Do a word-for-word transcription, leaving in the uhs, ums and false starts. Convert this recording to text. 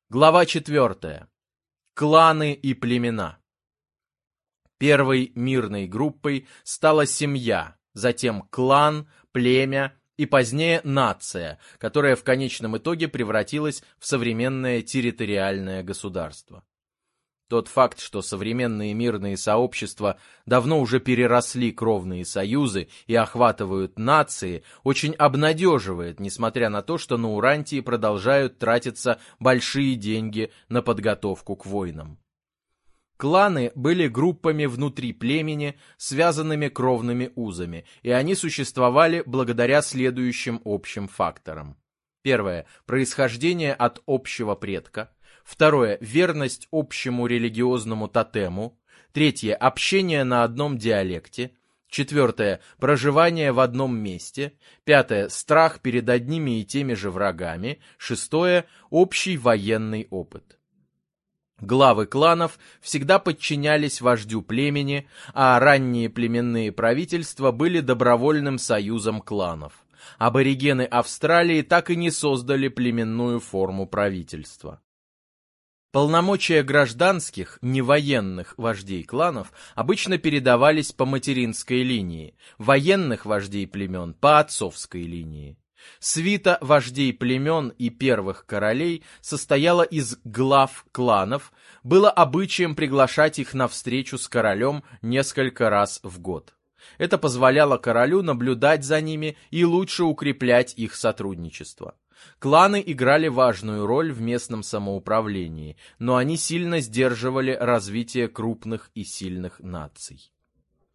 Глава четвертая. Кланы и племена. Первой мирной группой стала семья, затем клан, племя и позднее нация, которая в конечном итоге превратилась в современное территориальное государство. Тот факт, что современные мирные сообщества давно уже переросли кровные союзы и охватывают нации, очень обнадеживает, несмотря на то, что на Урантии продолжают тратиться большие деньги на подготовку к войнам. Кланы были группами внутри племени, связанными кровными узами, и они существовали благодаря следующим общим факторам. Первое – происхождение от общего предка. Второе – верность общему религиозному тотему. Третье – общение на одном диалекте. Четвертое – проживание в одном месте. Пятое – страх перед одними и теми же врагами. Шестое – общий военный опыт. Главы кланов всегда подчинялись вождю племени, а ранние племенные правительства были добровольным союзом кланов. Аборигены Австралии так и не создали племенную форму правительства. Полномочия гражданских, невоенных вождей кланов обычно передавались по материнской линии, военных вождей племен по отцовской линии. Свита вождей племен и первых королей состояла из глав кланов, было обычаем приглашать их на встречу с королем несколько раз в год. Это позволяло королю наблюдать за ними и лучше укреплять их сотрудничество. Кланы играли важную роль в местном самоуправлении, но они сильно сдерживали развитие крупных и сильных наций.